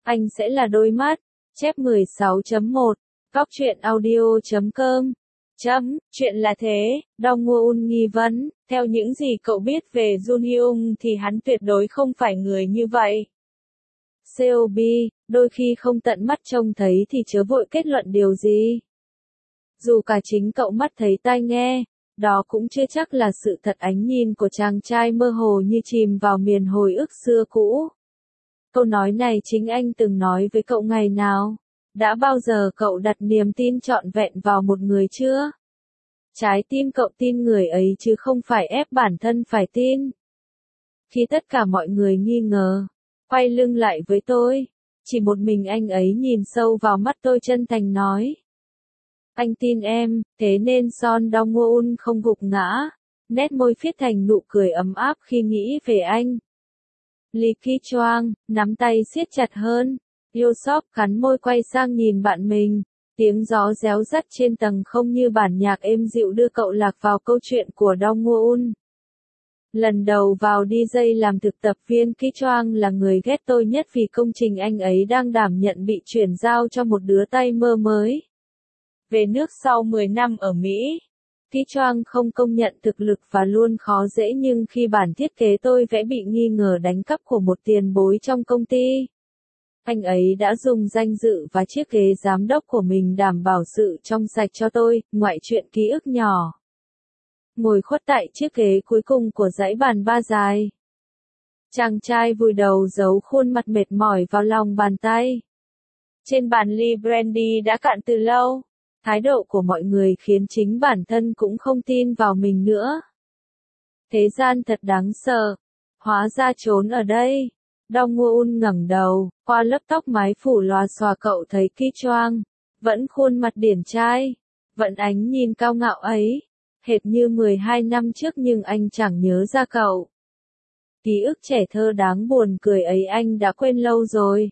Anh sẽ là đôi mắt. Chép 16.1. Góc truyện audio.com. Chuyện là thế, Dong Woo-un nghi vấn, theo những gì cậu biết về Jun Hyung thì hắn tuyệt đối không phải người như vậy. COB, đôi khi không tận mắt trông thấy thì chớ vội kết luận điều gì. Dù cả chính cậu mắt thấy tai nghe, đó cũng chưa chắc là sự thật. Ánh nhìn của chàng trai mơ hồ như chìm vào miền hồi ức xưa cũ. Câu nói này chính anh từng nói với cậu ngày nào? Đã bao giờ cậu đặt niềm tin trọn vẹn vào một người chưa? Trái tim cậu tin người ấy chứ không phải ép bản thân phải tin. Khi tất cả mọi người nghi ngờ, quay lưng lại với tôi, chỉ một mình anh ấy nhìn sâu vào mắt tôi chân thành nói. Anh tin em, thế nên Son Dong Woo-un không gục ngã, nét môi phiết thành nụ cười ấm áp khi nghĩ về anh. Lee Ki-choang, nắm tay siết chặt hơn. Yosop cắn môi quay sang nhìn bạn mình. Tiếng gió réo rắt trên tầng không như bản nhạc êm dịu đưa cậu lạc vào câu chuyện của Dong Woo-un. Lần đầu vào DJ làm thực tập viên, Ki-choang là người ghét tôi nhất vì công trình anh ấy đang đảm nhận bị chuyển giao cho một đứa tay mơ mới. Về nước sau 10 năm ở Mỹ, Ki-choang không công nhận thực lực và luôn khó dễ, nhưng khi bản thiết kế tôi vẽ bị nghi ngờ đánh cắp của một tiền bối trong công ty, anh ấy đã dùng danh dự và chiếc ghế giám đốc của mình đảm bảo sự trong sạch cho tôi, ngoại truyện ký ức nhỏ. Ngồi khuất tại chiếc ghế cuối cùng của dãy bàn ba dài. Chàng trai vùi đầu giấu khuôn mặt mệt mỏi vào lòng bàn tay. Trên bàn ly brandy đã cạn từ lâu. Thái độ của mọi người khiến chính bản thân cũng không tin vào mình nữa. Thế gian thật đáng sợ. Hóa ra trốn ở đây. Dong Woo-un ngẩng đầu, qua lớp tóc mái phủ lòa xòa cậu thấy Ki-choang, vẫn khuôn mặt điển trai, vẫn ánh nhìn cao ngạo ấy, hệt như 12 năm trước, nhưng anh chẳng nhớ ra cậu. Ký ức trẻ thơ đáng buồn cười ấy anh đã quên lâu rồi.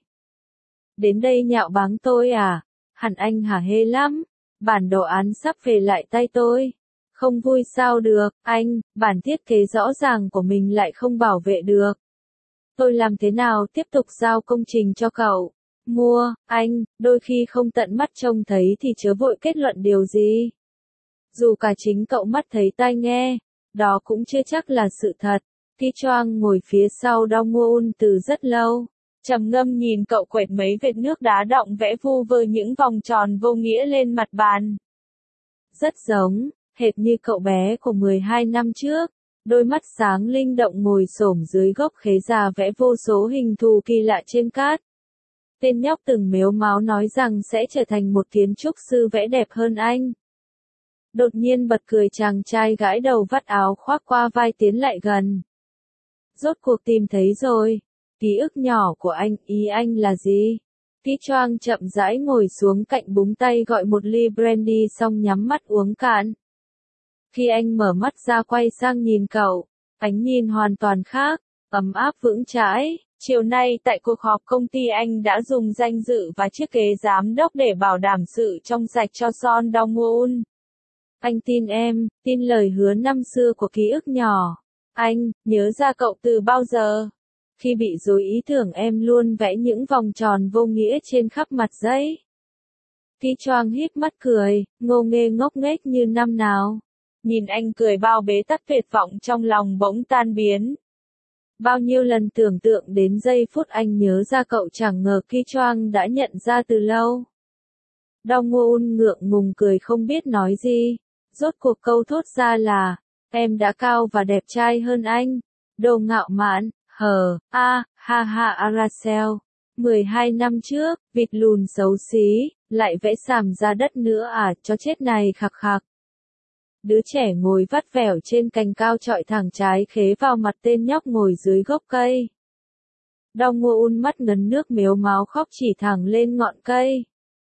Đến đây nhạo báng tôi à? Hẳn anh hả hê lắm. Bản đồ án sắp về lại tay tôi. Không vui sao được, anh, bản thiết kế rõ ràng của mình lại không bảo vệ được. Tôi làm thế nào tiếp tục giao công trình cho cậu? Mua, anh, đôi khi không tận mắt trông thấy thì chớ vội kết luận điều gì. Dù cả chính cậu mắt thấy tai nghe, đó cũng chưa chắc là sự thật. Ki-choang ngồi phía sau Dong Woo-un từ rất lâu. Trầm ngâm nhìn cậu quệt mấy vệt nước đá đọng vẽ vu vơ những vòng tròn vô nghĩa lên mặt bàn. Rất giống, hệt như cậu bé của 12 năm trước. Đôi mắt sáng linh động ngồi xổm dưới gốc khế già vẽ vô số hình thù kỳ lạ trên cát. Tên nhóc từng mếu máo nói rằng sẽ trở thành một kiến trúc sư vẽ đẹp hơn anh. Đột nhiên bật cười, chàng trai gãi đầu vắt áo khoác qua vai tiến lại gần. Rốt cuộc tìm thấy rồi. Ký ức nhỏ của anh, ý anh là gì? Ki-choang chậm rãi ngồi xuống cạnh búng tay gọi một ly brandy xong nhắm mắt uống cạn. Khi anh mở mắt ra quay sang nhìn cậu, ánh nhìn hoàn toàn khác, ấm áp vững chãi. Chiều nay tại cuộc họp công ty anh đã dùng danh dự và chiếc ghế giám đốc để bảo đảm sự trong sạch cho Son Dong Woo-un. Anh tin em, tin lời hứa năm xưa của ký ức nhỏ. Anh, nhớ ra cậu từ bao giờ? Khi bị rối ý tưởng em luôn vẽ những vòng tròn vô nghĩa trên khắp mặt giấy. Ki-choang híp mắt cười, ngô nghê ngốc nghếch như năm nào. Nhìn anh cười, bao bế tắc tuyệt vọng trong lòng bỗng tan biến. Bao nhiêu lần tưởng tượng đến giây phút anh nhớ ra cậu, chẳng ngờ Ki-choang đã nhận ra từ lâu. Dong Woo-un ngượng ngùng cười không biết nói gì. Rốt cuộc câu thốt ra là, em đã cao và đẹp trai hơn anh. Đồ ngạo mạn, ha ha Aracel. 12 năm trước, vịt lùn xấu xí, lại vẽ sàm ra đất nữa à, cho chết này, khặc khặc. Đứa trẻ ngồi vắt vẻo trên cành cao chọi thẳng trái khế vào mặt tên nhóc ngồi dưới gốc cây. Dong Woo-un mắt ngấn nước mếu máo khóc chỉ thẳng lên ngọn cây.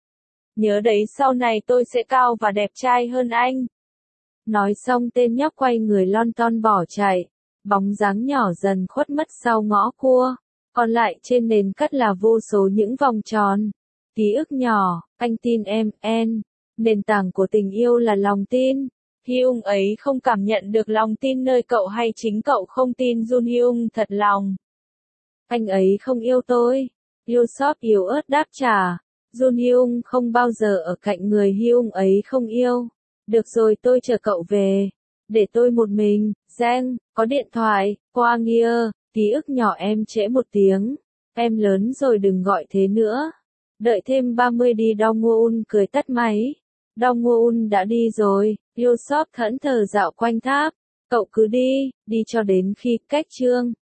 Nhớ đấy, sau này tôi sẽ cao và đẹp trai hơn anh. Nói xong tên nhóc quay người lon ton bỏ chạy. Bóng dáng nhỏ dần khuất mất sau ngõ cua. Còn lại trên nền cát là vô số những vòng tròn. Ký ức nhỏ, anh tin em, nền tảng của tình yêu là lòng tin. Hyung ấy không cảm nhận được lòng tin nơi cậu, hay chính cậu không tin Jun Hyung thật lòng? Anh ấy không yêu tôi. Yusop yếu ớt đáp trả. Jun Hyung không bao giờ ở cạnh người Hyung ấy không yêu. Được rồi tôi chờ cậu về. Để tôi một mình. Giang, có điện thoại. Qua Nghia, ký ức nhỏ em trễ một tiếng. Em lớn rồi đừng gọi thế nữa. Đợi thêm 30 đi. Dong Woo-un cười tắt máy. Dong Woo-un đã đi rồi. Yusop thẫn thờ dạo quanh tháp. Cậu cứ đi, đi cho đến khi cách chương.